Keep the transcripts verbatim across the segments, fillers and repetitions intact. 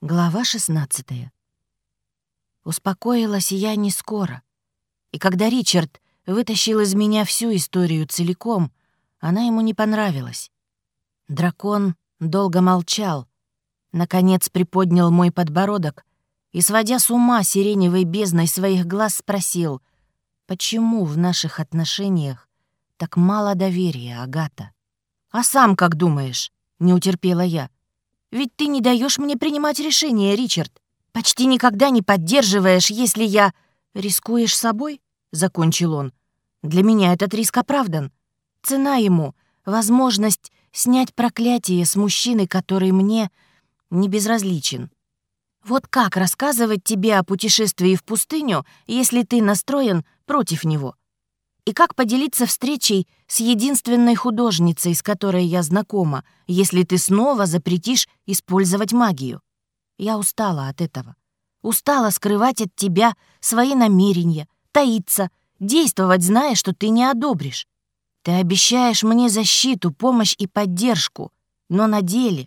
Глава шестнадцатая. Успокоилась я не скоро. И когда Ричард вытащил из меня всю историю целиком, она ему не понравилась. Дракон долго молчал, наконец приподнял мой подбородок и, сводя с ума сиреневой бездной своих глаз, спросил, почему в наших отношениях так мало доверия, Агата? «А сам как думаешь?» — не утерпела я. «Ведь ты не даешь мне принимать решения, Ричард. Почти никогда не поддерживаешь, если я...» «Рискуешь собой?» — закончил он. «Для меня этот риск оправдан. Цена ему — возможность снять проклятие с мужчины, который мне не безразличен. Вот как рассказывать тебе о путешествии в пустыню, если ты настроен против него? И как поделиться встречей с единственной художницей, с которой я знакома, если ты снова запретишь использовать магию? Я устала от этого. Устала скрывать от тебя свои намерения, таиться, действовать, зная, что ты не одобришь. Ты обещаешь мне защиту, помощь и поддержку, но на деле...»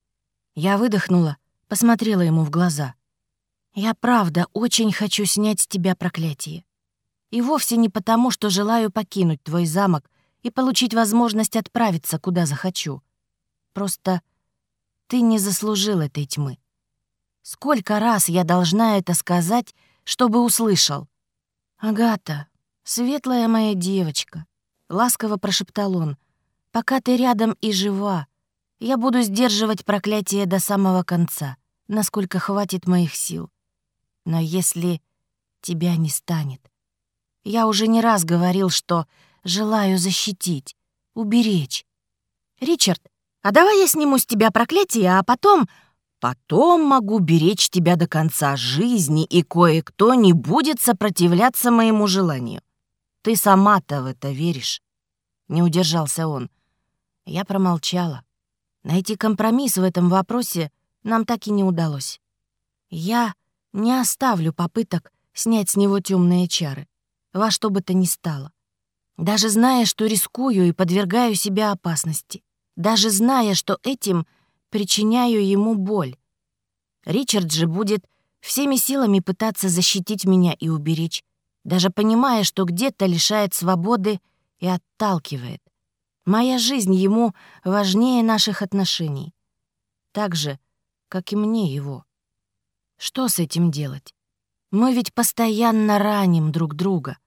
Я выдохнула, посмотрела ему в глаза. «Я правда очень хочу снять с тебя проклятие. И вовсе не потому, что желаю покинуть твой замок и получить возможность отправиться, куда захочу. Просто ты не заслужил этой тьмы. Сколько раз я должна это сказать, чтобы услышал?» «Агата, светлая моя девочка», — ласково прошептал он, — «пока ты рядом и жива, я буду сдерживать проклятие до самого конца, насколько хватит моих сил. Но если тебя не станет... Я уже не раз говорил, что желаю защитить, уберечь. Ричард, а давай я сниму с тебя проклятие, а потом... Потом могу беречь тебя до конца жизни, и кое-кто не будет сопротивляться моему желанию. Ты сама-то в это веришь?» Не удержался он. Я промолчала. Найти компромисс в этом вопросе нам так и не удалось. Я не оставлю попыток снять с него темные чары, во что бы то ни стало. Даже зная, что рискую и подвергаю себя опасности. Даже зная, что этим причиняю ему боль. Ричард же будет всеми силами пытаться защитить меня и уберечь, даже понимая, что где-то лишает свободы и отталкивает. Моя жизнь ему важнее наших отношений. Так же, как и мне его. Что с этим делать? Мы ведь постоянно раним друг друга.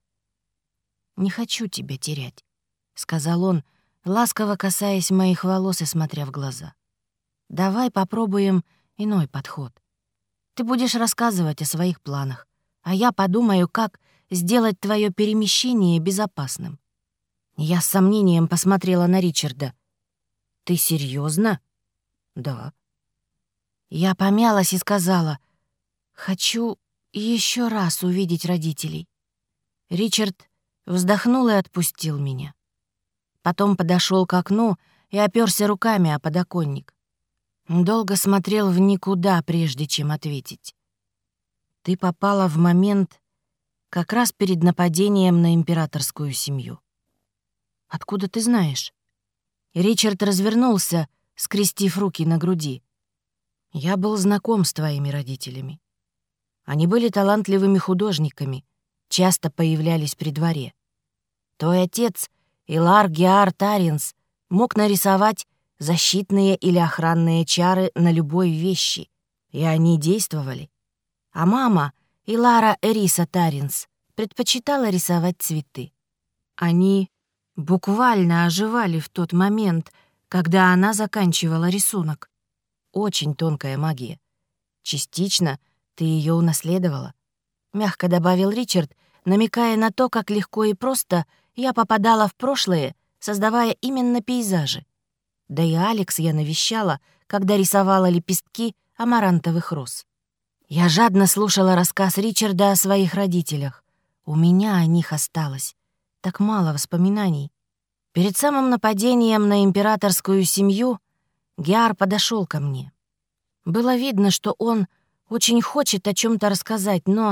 «Не хочу тебя терять», — сказал он, ласково касаясь моих волос и смотря в глаза. «Давай попробуем иной подход. Ты будешь рассказывать о своих планах, а я подумаю, как сделать твое перемещение безопасным». Я с сомнением посмотрела на Ричарда. «Ты серьезно? «Да». Я помялась и сказала, «Хочу еще раз увидеть родителей». Ричард вздохнул и отпустил меня. Потом подошел к окну и оперся руками о подоконник. Долго смотрел в никуда, прежде чем ответить. «Ты попала в момент как раз перед нападением на императорскую семью». «Откуда ты знаешь?» Ричард развернулся, скрестив руки на груди. «Я был знаком с твоими родителями. Они были талантливыми художниками, часто появлялись при дворе. Твой отец, Илар Геар Таринс, мог нарисовать защитные или охранные чары на любой вещи, и они действовали. А мама, Илара Эриса Таринс, предпочитала рисовать цветы. Они буквально оживали в тот момент, когда она заканчивала рисунок. Очень тонкая магия. Частично ты ее унаследовала», — мягко добавил Ричард, намекая на то, как легко и просто я попадала в прошлое, создавая именно пейзажи. Да и Алекс я навещала, когда рисовала лепестки амарантовых роз. Я жадно слушала рассказ Ричарда о своих родителях. У меня о них осталось так мало воспоминаний. Перед самым нападением на императорскую семью Геар подошел ко мне. Было видно, что он очень хочет о чем-то рассказать, но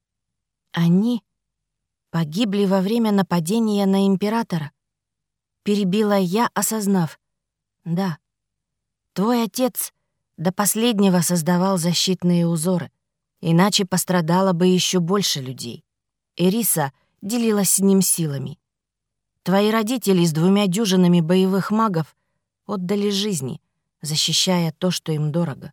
они погибли во время нападения на императора. Перебила я, осознав. Да, твой отец До последнего создавал защитные узоры, иначе пострадало бы еще больше людей. Эриса делилась с ним силами. Твои родители с двумя дюжинами боевых магов отдали жизни, защищая то, что им дорого.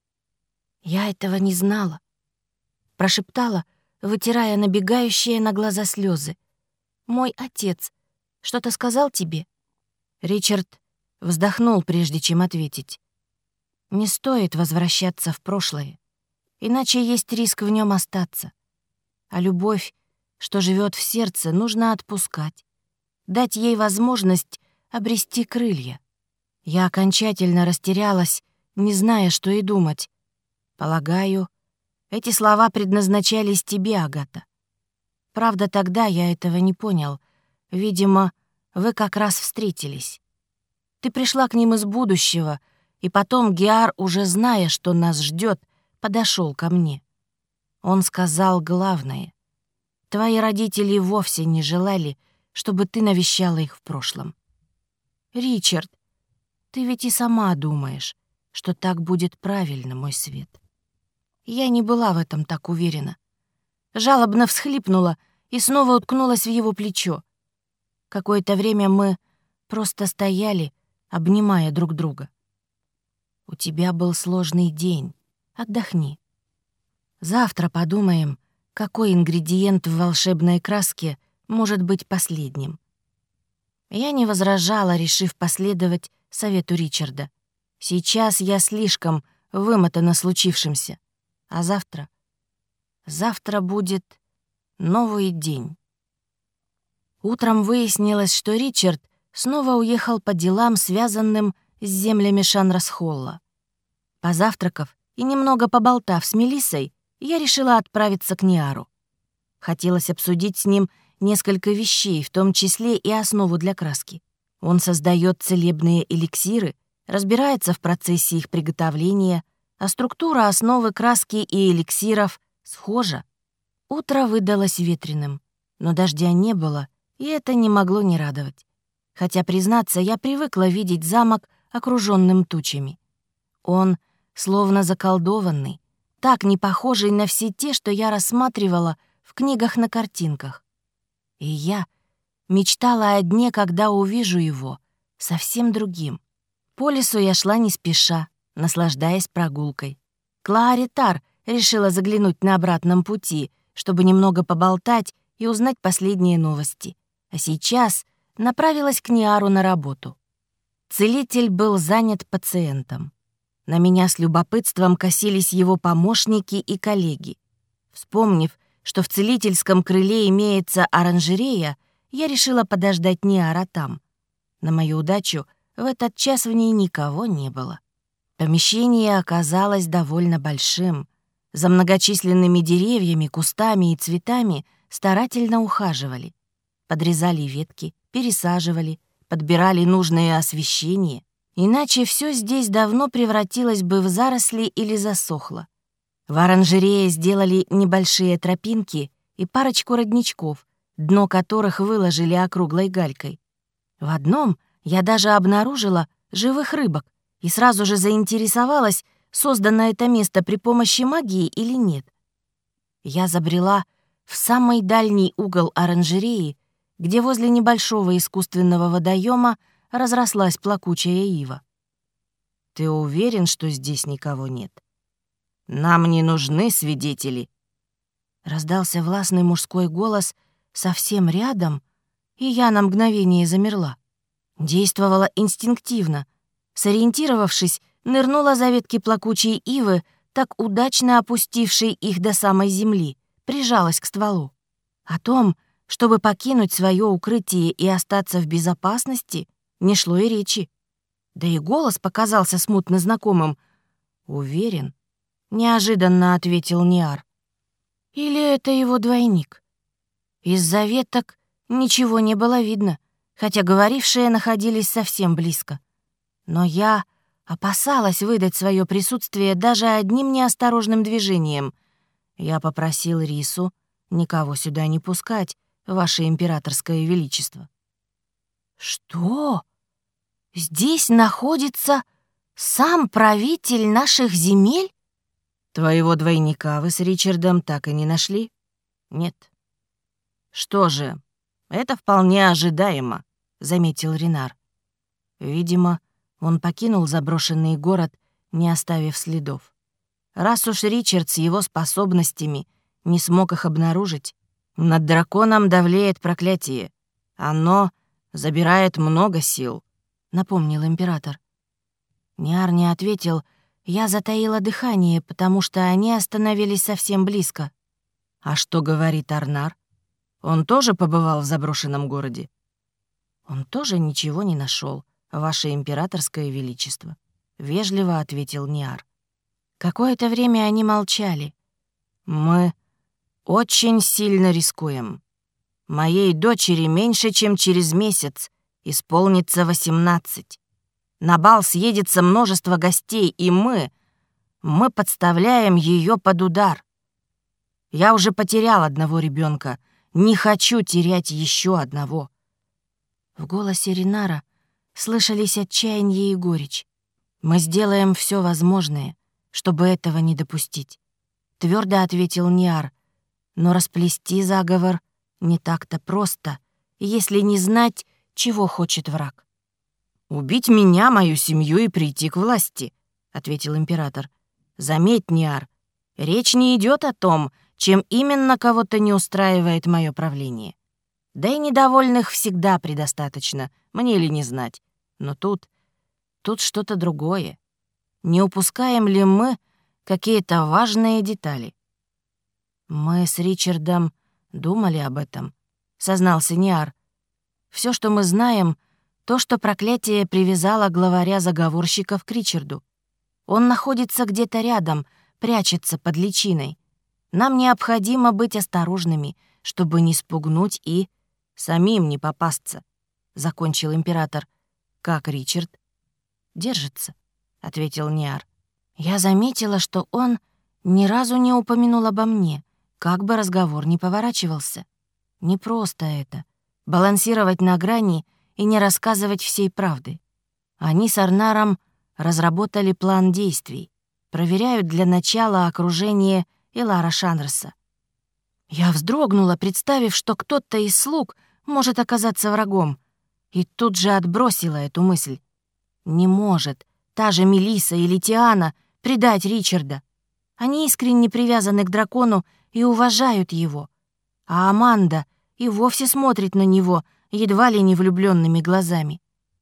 Я этого не знала, прошептала, вытирая набегающие на глаза слезы. Мой отец что-то сказал тебе? Ричард вздохнул, прежде чем ответить. Не стоит возвращаться в прошлое, иначе есть риск в нем остаться. А любовь, что живет в сердце, нужно отпускать, дать ей возможность обрести крылья. Я окончательно растерялась, не зная, что и думать. Полагаю, эти слова предназначались тебе, Агата. Правда, тогда я этого не понял. Видимо, вы как раз встретились. Ты пришла к ним из будущего, и потом Геар, уже зная, что нас ждет, подошел ко мне. Он сказал главное. Твои родители вовсе не желали, чтобы ты навещала их в прошлом. Ричард, ты ведь и сама думаешь, что так будет правильно, мой свет. Я не была в этом так уверена. Жалобно всхлипнула и снова уткнулась в его плечо. Какое-то время мы просто стояли, обнимая друг друга. У тебя был сложный день. Отдохни. Завтра подумаем, какой ингредиент в волшебной краске может быть последним. Я не возражала, решив последовать совету Ричарда. Сейчас я слишком вымотана случившимся. А завтра? Завтра будет новый день. Утром выяснилось, что Ричард снова уехал по делам, связанным с землями Шанрасхолла. Позавтракав и немного поболтав с Мелиссой, я решила отправиться к Ниару. Хотелось обсудить с ним несколько вещей, в том числе и основу для краски. Он создает целебные эликсиры, разбирается в процессе их приготовления, а структура основы краски и эликсиров схожа. Утро выдалось ветреным, но дождя не было, и это не могло не радовать. Хотя, признаться, я привыкла видеть замок окружённым тучами. Он словно заколдованный, так не похожий на все те, что я рассматривала в книгах на картинках. И я мечтала о дне, когда увижу его, совсем другим. По лесу я шла не спеша, наслаждаясь прогулкой. Клаари Тар решила заглянуть на обратном пути, чтобы немного поболтать и узнать последние новости. А сейчас направилась к Ниару на работу. Целитель был занят пациентом. На меня с любопытством косились его помощники и коллеги. Вспомнив, что в целительском крыле имеется оранжерея, я решила подождать Ниара там. На мою удачу, в этот час в ней никого не было. Помещение оказалось довольно большим. За многочисленными деревьями, кустами и цветами старательно ухаживали. Подрезали ветки, пересаживали, подбирали нужное освещение. Иначе все здесь давно превратилось бы в заросли или засохло. В оранжерее сделали небольшие тропинки и парочку родничков, дно которых выложили округлой галькой. В одном я даже обнаружила живых рыбок и сразу же заинтересовалась, создано это место при помощи магии или нет. Я забрела в самый дальний угол оранжереи, где возле небольшого искусственного водоема разрослась плакучая ива. «Ты уверен, что здесь никого нет? Нам не нужны свидетели». Раздался властный мужской голос совсем рядом, и я на мгновение замерла. Действовала инстинктивно. Сориентировавшись, нырнула за ветки плакучей ивы, так удачно опустившей их до самой земли, прижалась к стволу. О том, чтобы покинуть свое укрытие и остаться в безопасности, не шло и речи. Да и голос показался смутно знакомым. «Уверен?» — неожиданно ответил Ниар. «Или это его двойник?» Из-за веток ничего не было видно, хотя говорившие находились совсем близко. Но я опасалась выдать свое присутствие даже одним неосторожным движением. Я попросил Рису никого сюда не пускать, Ваше Императорское Величество. «Что? Здесь находится «Сам правитель наших земель?» «Твоего двойника вы с Ричардом так и не нашли?» «Нет». «Что же, это вполне ожидаемо», — заметил Ренар. Видимо, он покинул заброшенный город, не оставив следов. Раз уж Ричард с его способностями не смог их обнаружить, над драконом давлеет проклятие. Оно забирает много сил, — напомнил император. Ниар не ответил. Я затаила дыхание, потому что они остановились совсем близко. «А что говорит Арнар? Он тоже побывал в заброшенном городе?» «Он тоже ничего не нашел, ваше императорское величество», — вежливо ответил Ниар. Какое-то время они молчали. «Мы очень сильно рискуем. Моей дочери меньше, чем через месяц исполнится восемнадцать. На бал съедется множество гостей, и мы... мы подставляем ее под удар. Я уже потерял одного ребенка, не хочу терять еще одного». В голосе Ренара слышались отчаяние и горечь. «Мы сделаем все возможное, чтобы этого не допустить», — твердо ответил Ниар. «Но расплести заговор не так-то просто, если не знать, чего хочет враг». «Убить меня, мою семью и прийти к власти», — ответил император. «Заметь, Ниар, речь не идет о том, чем именно кого-то не устраивает мое правление. Да и недовольных всегда предостаточно, мне ли не знать. Но тут... тут что-то другое. Не упускаем ли мы какие-то важные детали?» «Мы с Ричардом думали об этом», — сознался Ниар. «Все, что мы знаем, то, что проклятие привязало главаря заговорщиков к Ричарду. Он находится где-то рядом, прячется под личиной. Нам необходимо быть осторожными, чтобы не спугнуть и самим не попасться», — закончил император. «Как Ричард?» «Держится», — ответил Ниар. «Я заметила, что он ни разу не упомянул обо мне, как бы разговор ни поворачивался. Непросто это — балансировать на грани и не рассказывать всей правды. Они с Арнаром разработали план действий, проверяют для начала окружение Элара Шанрса. Я вздрогнула, представив, что кто-то из слуг может оказаться врагом, и тут же отбросила эту мысль. Не может та же Мелисса или Тиана предать Ричарда. Они искренне привязаны к дракону и уважают его. А Аманда и вовсе смотрит на него едва ли не влюбленными глазами.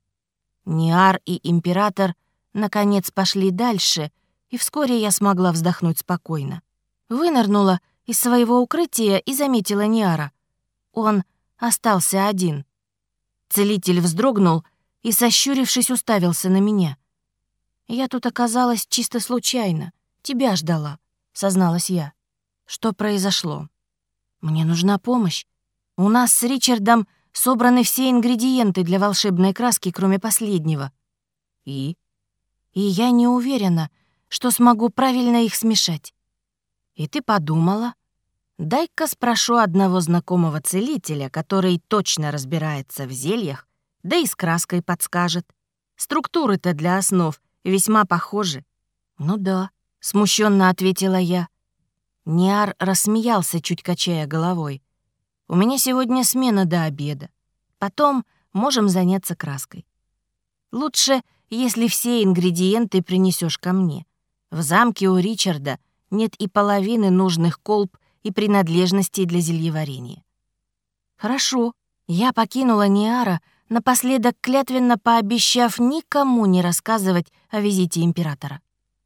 Ниар и император наконец пошли дальше, и вскоре я смогла вздохнуть спокойно. Вынырнула из своего укрытия и заметила Ниара. Он остался один. Целитель вздрогнул и, сощурившись, уставился на меня. «Я тут оказалась чисто случайно. Тебя ждала», — созналась я. «Что произошло?» «Мне нужна помощь. У нас с Ричардом собраны все ингредиенты для волшебной краски, кроме последнего. И? И я не уверена, что смогу правильно их смешать. И ты подумала? Дай-ка спрошу одного знакомого целителя, который точно разбирается в зельях, да и с краской подскажет. Структуры-то для основ весьма похожи». «Ну да», — смущенно ответила я. Ниар рассмеялся, чуть качая головой. «У меня сегодня смена до обеда. Потом можем заняться краской. Лучше, если все ингредиенты принесешь ко мне. В замке у Ричарда нет и половины нужных колб и принадлежностей для зельеварения». «Хорошо». Я покинула Ниара, напоследок клятвенно пообещав никому не рассказывать о визите императора.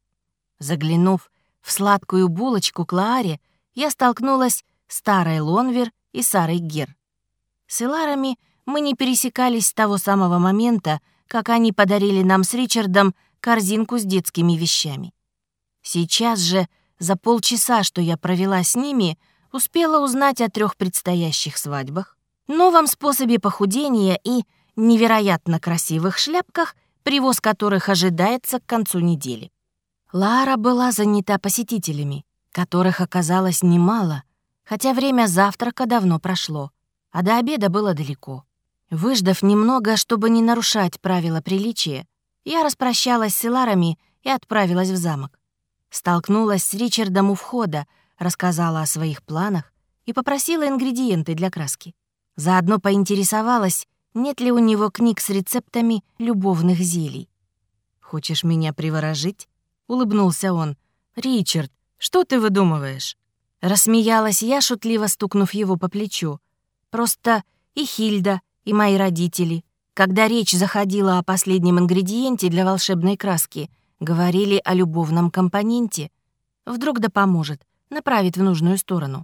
Заглянув в сладкую булочку к Лааре, я столкнулась с Тарой Лонвер и Сарой Гер. С Эларами мы не пересекались с того самого момента, как они подарили нам с Ричардом корзинку с детскими вещами. Сейчас же, за полчаса, что я провела с ними, успела узнать о трех предстоящих свадьбах, новом способе похудения и невероятно красивых шляпках, привоз которых ожидается к концу недели. Лара была занята посетителями, которых оказалось немало, хотя время завтрака давно прошло, а до обеда было далеко. Выждав немного, чтобы не нарушать правила приличия, Я распрощалась с Иларами и отправилась в замок. Столкнулась с Ричардом у входа, рассказала о своих планах и попросила ингредиенты для краски. Заодно поинтересовалась, нет ли у него книг с рецептами любовных зелий. «Хочешь меня приворожить?» — улыбнулся он. «Ричард, что ты выдумываешь?» Рассмеялась я, шутливо стукнув его по плечу. Просто и Хильда, и мои родители, когда речь заходила о последнем ингредиенте для волшебной краски, говорили о любовном компоненте. Вдруг да поможет, направит в нужную сторону.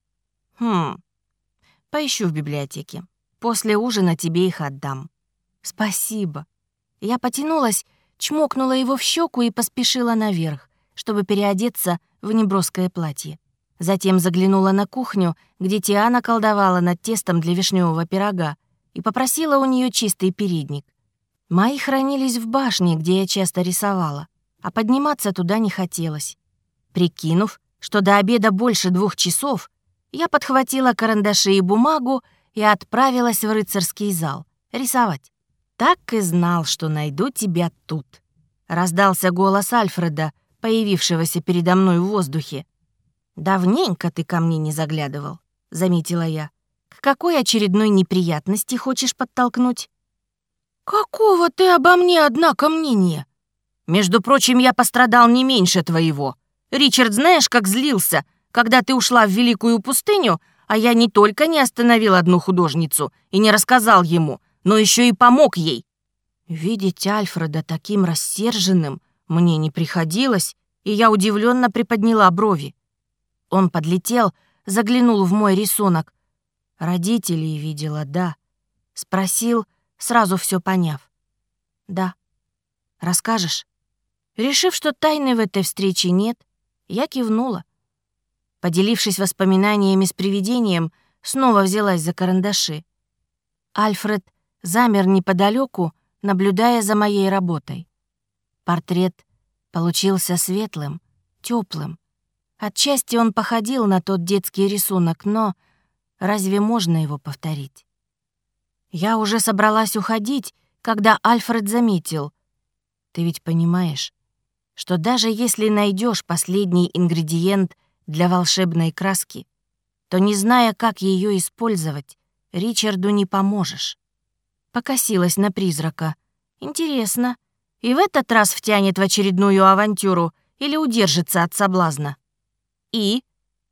«Хм, поищу в библиотеке. После ужина тебе их отдам». «Спасибо». Я потянулась, чмокнула его в щеку и поспешила наверх, чтобы переодеться в неброское платье. Затем заглянула на кухню, где Тиана колдовала над тестом для вишневого пирога, и попросила у нее чистый передник. Мои хранились в башне, где я часто рисовала, а подниматься туда не хотелось. Прикинув, что до обеда больше двух часов, я подхватила карандаши и бумагу и отправилась в рыцарский зал рисовать. «Так и знал, что найду тебя тут», — раздался голос Альфреда, появившегося передо мной в воздухе. «Давненько ты ко мне не заглядывал», — заметила я. «К какой очередной неприятности хочешь подтолкнуть?» «Какого ты обо мне, однако, мнения? Между прочим, я пострадал не меньше твоего. Ричард, знаешь, как злился, когда ты ушла в Великую пустыню, а я не только не остановил одну художницу и не рассказал ему, но еще и помог ей». Видеть Альфреда таким рассерженным мне не приходилось, и я удивленно приподняла брови. Он подлетел, заглянул в мой рисунок. Родителей видела, да. Спросил, сразу все поняв. «Да. Расскажешь?» Решив, что тайны в этой встрече нет, я кивнула. Поделившись воспоминаниями с привидением, снова взялась за карандаши. Альфред замер неподалеку, наблюдая за моей работой. Портрет получился светлым, теплым. Отчасти он походил на тот детский рисунок, но разве можно его повторить? Я уже собралась уходить, когда Альфред заметил. «Ты ведь понимаешь, что даже если найдешь последний ингредиент для волшебной краски, то, не зная, как ее использовать, Ричарду не поможешь». Покосилась на призрака. Интересно, и в этот раз втянет в очередную авантюру или удержится от соблазна? И?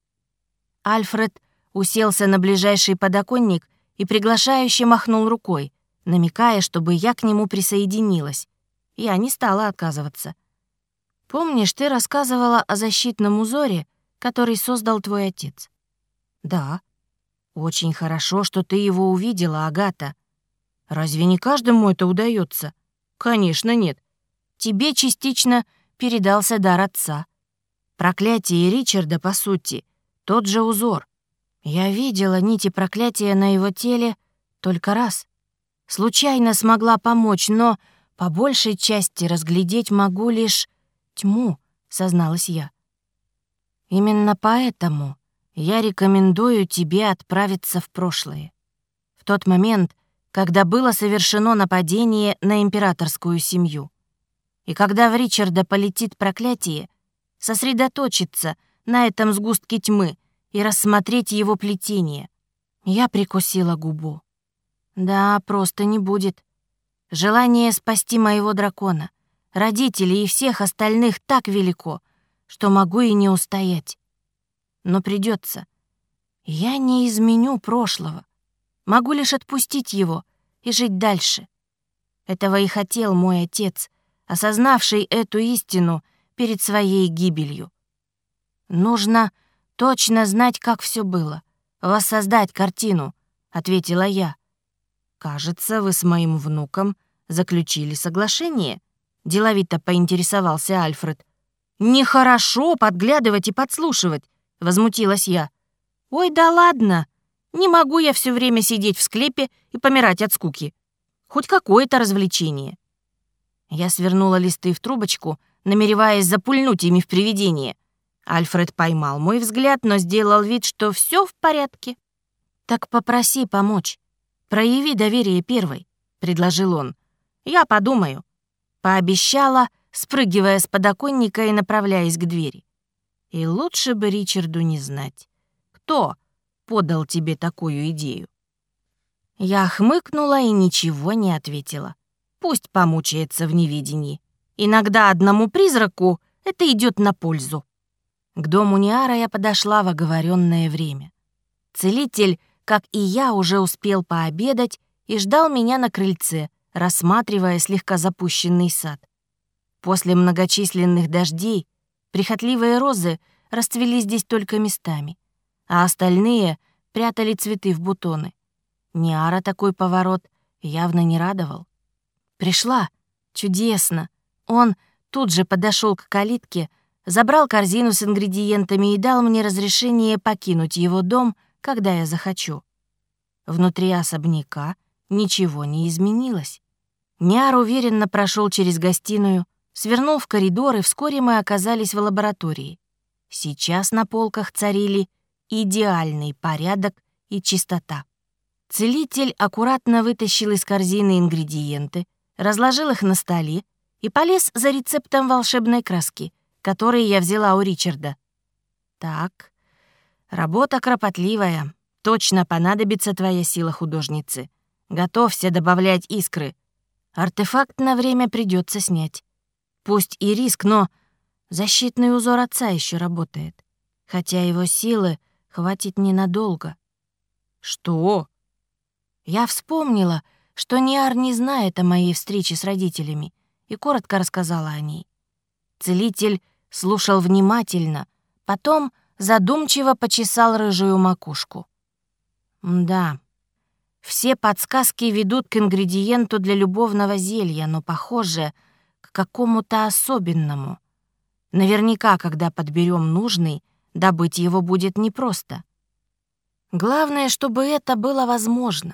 Альфред уселся на ближайший подоконник и приглашающе махнул рукой, намекая, чтобы я к нему присоединилась. Я не стала отказываться. «Помнишь, ты рассказывала о защитном узоре, который создал твой отец?» «Да». «Очень хорошо, что ты его увидела, Агата. Разве не каждому это удается?» «Конечно, нет. Тебе частично передался дар отца. Проклятие Ричарда, по сути, тот же узор. Я видела нити проклятия на его теле только раз. Случайно смогла помочь, но по большей части разглядеть могу лишь тьму», — созналась я. «Именно поэтому я рекомендую тебе отправиться в прошлое. В тот момент, когда было совершено нападение на императорскую семью. И когда в Ричарда полетит проклятие, сосредоточиться на этом сгустке тьмы и рассмотреть его плетение». Я прикусила губу. «Да, просто не будет. Желание спасти моего дракона, родителей и всех остальных так велико, что могу и не устоять. Но придется. Я не изменю прошлого. Могу лишь отпустить его и жить дальше. Этого и хотел мой отец, осознавший эту истину перед своей гибелью. Нужно точно знать, как все было, воссоздать картину», — ответила я. «Кажется, вы с моим внуком заключили соглашение», — деловито поинтересовался Альфред. «Нехорошо подглядывать и подслушивать», — возмутилась я. «Ой, да ладно! Не могу я все время сидеть в склепе и помирать от скуки. Хоть какое-то развлечение». Я свернула листы в трубочку, намереваясь запульнуть ими в привидение. Альфред поймал мой взгляд, но сделал вид, что все в порядке. «Так попроси помочь. Прояви доверие первой», — предложил он. «Я подумаю». пообещала, спрыгивая с подоконника и направляясь к двери. И лучше бы Ричарду не знать, кто подал тебе такую идею. Я хмыкнула и ничего не ответила. Пусть помучается в неведении. Иногда одному призраку это идет на пользу. К дому Ниара я подошла в оговоренное время. Целитель, как и я, уже успел пообедать и ждал меня на крыльце, рассматривая слегка запущенный сад. После многочисленных дождей прихотливые розы расцвели здесь только местами, а остальные прятали цветы в бутоны. Ниара такой поворот явно не радовал. Пришла. Чудесно. Он тут же подошел к калитке, забрал корзину с ингредиентами и дал мне разрешение покинуть его дом, когда я захочу. Внутри особняка ничего не изменилось. Ниар уверенно прошел через гостиную, свернул в коридор, и вскоре мы оказались в лаборатории. Сейчас на полках царили идеальный порядок и чистота. Целитель аккуратно вытащил из корзины ингредиенты, разложил их на столе и полез за рецептом волшебной краски, который я взяла у Ричарда. Так, работа кропотливая. Точно понадобится твоя сила художницы. Готовься добавлять искры. Артефакт на время придется снять. Пусть и риск, но защитный узор отца еще работает. Хотя его силы хватит ненадолго. Что? Я вспомнила, что Ниар не знает о моей встрече с родителями, и коротко рассказала о ней. Целитель слушал внимательно, потом задумчиво почесал рыжую макушку. Да, все подсказки ведут к ингредиенту для любовного зелья, но, похоже, к какому-то особенному. Наверняка, когда подберем нужный, добыть его будет непросто. Главное, чтобы это было возможно.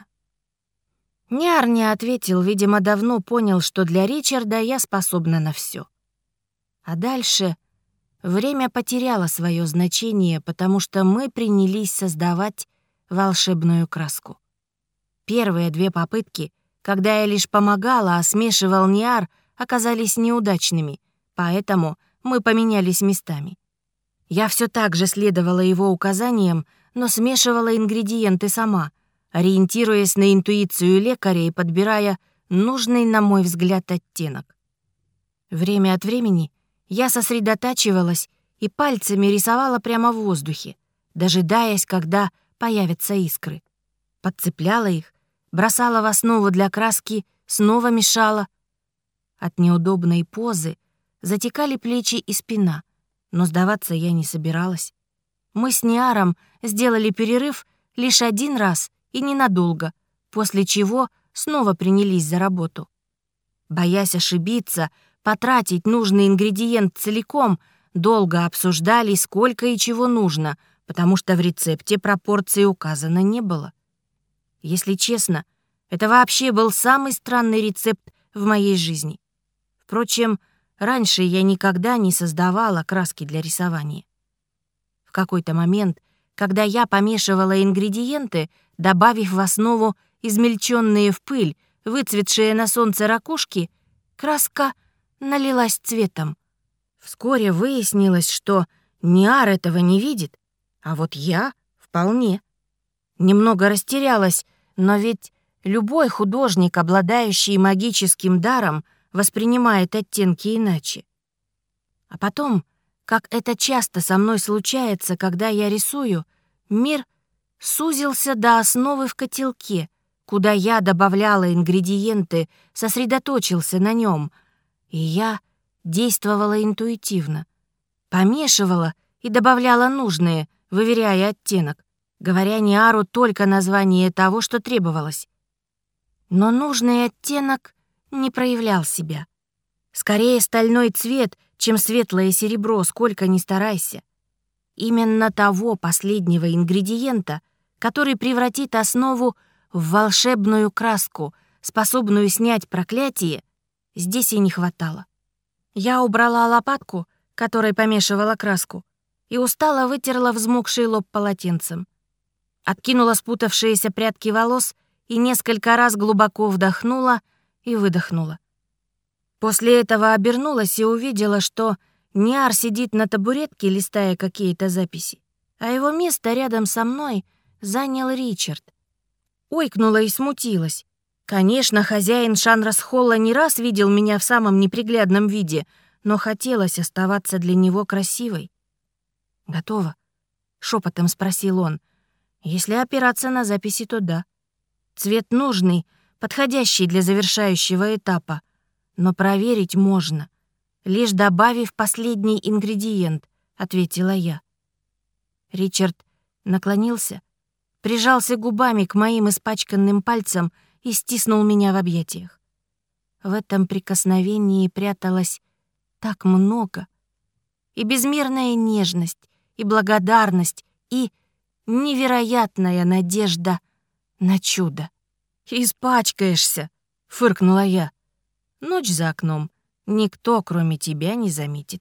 Ниар не ответил, видимо, давно понял, что для Ричарда я способна на все. А дальше время потеряло свое значение, потому что мы принялись создавать волшебную краску. Первые две попытки, когда я лишь помогала, а смешивал Ниар, оказались неудачными, поэтому мы поменялись местами. Я все так же следовала его указаниям, но смешивала ингредиенты сама, ориентируясь на интуицию лекаря и подбирая нужный, на мой взгляд, оттенок. Время от времени я сосредотачивалась и пальцами рисовала прямо в воздухе, дожидаясь, когда появятся искры. Подцепляла их, бросала в основу для краски, снова мешала. От неудобной позы затекали плечи и спина, но сдаваться я не собиралась. Мы с Ниаром сделали перерыв лишь один раз и ненадолго, после чего снова принялись за работу. Боясь ошибиться, потратить нужный ингредиент целиком, долго обсуждали, сколько и чего нужно, потому что в рецепте пропорции указано не было. Если честно, это вообще был самый странный рецепт в моей жизни. Впрочем, раньше я никогда не создавала краски для рисования. В какой-то момент, когда я помешивала ингредиенты, добавив в основу измельченные в пыль, выцветшие на солнце ракушки, краска налилась цветом. Вскоре выяснилось, что Ниар этого не видит, а вот я вполне. Немного растерялась, но ведь любой художник, обладающий магическим даром, воспринимает оттенки иначе. А потом, как это часто со мной случается, когда я рисую, мир сузился до основы в котелке, куда я добавляла ингредиенты, сосредоточился на нем, и я действовала интуитивно. Помешивала и добавляла нужные, выверяя оттенок, говоря Ниару только название того, что требовалось. Но нужный оттенок не проявлял себя. Скорее стальной цвет, чем светлое серебро, сколько ни старайся. Именно того последнего ингредиента, который превратит основу в волшебную краску, способную снять проклятие, здесь и не хватало. Я убрала лопатку, которой помешивала краску, и устало вытерла взмокший лоб полотенцем. Откинула спутавшиеся прядки волос и несколько раз глубоко вдохнула и выдохнула. После этого обернулась и увидела, что Ниар сидит на табуретке, листая какие-то записи, а его место рядом со мной занял Ричард. Ойкнула и смутилась. Конечно, хозяин Шанрас-Холла не раз видел меня в самом неприглядном виде, но хотелось оставаться для него красивой. «Готово?» — шепотом спросил он. «Если опираться на записи, то да. Цвет нужный, подходящий для завершающего этапа, но проверить можно, лишь добавив последний ингредиент», — ответила я. Ричард наклонился, прижался губами к моим испачканным пальцам и стиснул меня в объятиях. В этом прикосновении пряталось так много. И безмерная нежность, и благодарность, и невероятная надежда на чудо. «Испачкаешься», — фыркнула я. «Ночь за окном. Никто, кроме тебя, не заметит».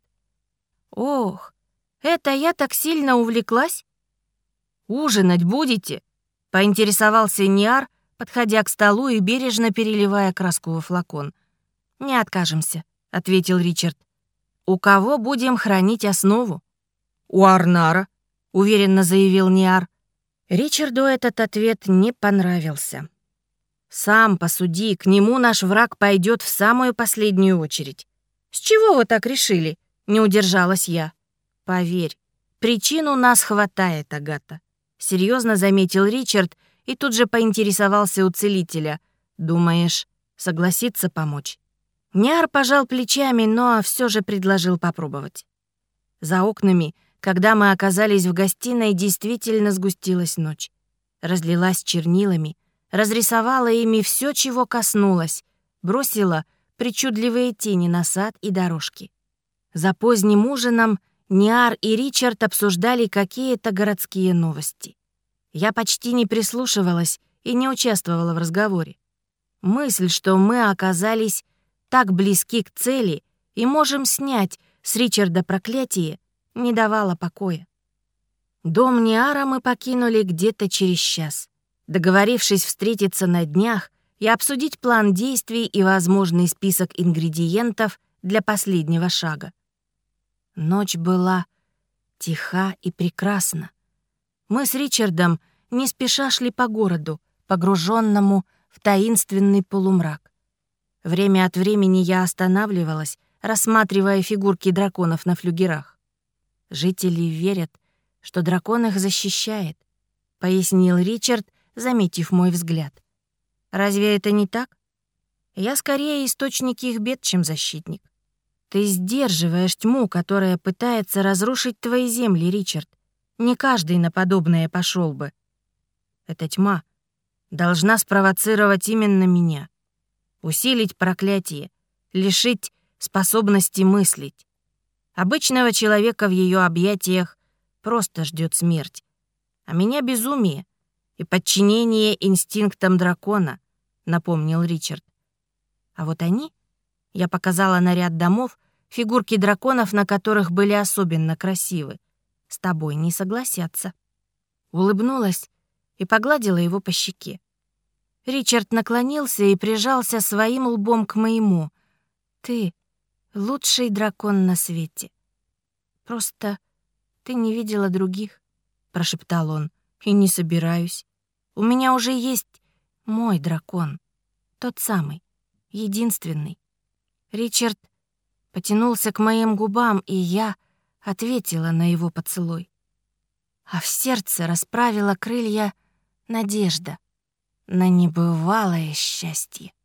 «Ох, это я так сильно увлеклась?» «Ужинать будете?» — поинтересовался Ниар, подходя к столу и бережно переливая краску во флакон. «Не откажемся», — ответил Ричард. «У кого будем хранить основу?» «У Арнара», — уверенно заявил Ниар. Ричарду этот ответ не понравился. «Сам посуди, к нему наш враг пойдет в самую последнюю очередь». «С чего вы так решили?» — не удержалась я. «Поверь, причин у нас хватает, Агата», — серьезно заметил Ричард и тут же поинтересовался у целителя. «Думаешь, согласится помочь?» Ниар пожал плечами, но все же предложил попробовать. За окнами, когда мы оказались в гостиной, действительно сгустилась ночь. Разлилась чернилами, разрисовала ими все, чего коснулась, бросила причудливые тени на сад и дорожки. За поздним ужином Ниар и Ричард обсуждали какие-то городские новости. Я почти не прислушивалась и не участвовала в разговоре. Мысль, что мы оказались так близки к цели и можем снять с Ричарда проклятие, не давала покоя. Дом Ниара мы покинули где-то через час, договорившись встретиться на днях и обсудить план действий и возможный список ингредиентов для последнего шага. Ночь была тиха и прекрасна. Мы с Ричардом не спеша шли по городу, погруженному в таинственный полумрак. Время от времени я останавливалась, рассматривая фигурки драконов на флюгерах. «Жители верят, что дракон их защищает», — пояснил Ричард, заметив мой взгляд. «Разве это не так? Я скорее источник их бед, чем защитник. Ты сдерживаешь тьму, которая пытается разрушить твои земли, Ричард. Не каждый на подобное пошел бы. Эта тьма должна спровоцировать именно меня, усилить проклятие, лишить способности мыслить. Обычного человека в ее объятиях просто ждет смерть, а меня безумие и подчинение инстинктам дракона», — напомнил Ричард. «А вот они...» — я показала на ряд домов, фигурки драконов, на которых были особенно красивы. «С тобой не согласятся». Улыбнулась и погладила его по щеке. Ричард наклонился и прижался своим лбом к моему. «Ты лучший дракон на свете. Просто ты не видела других», — прошептал он. «И не собираюсь. У меня уже есть мой дракон. Тот самый, единственный». Ричард потянулся к моим губам, и я ответила на его поцелуй. А в сердце расправила крылья надежда на небывалое счастье.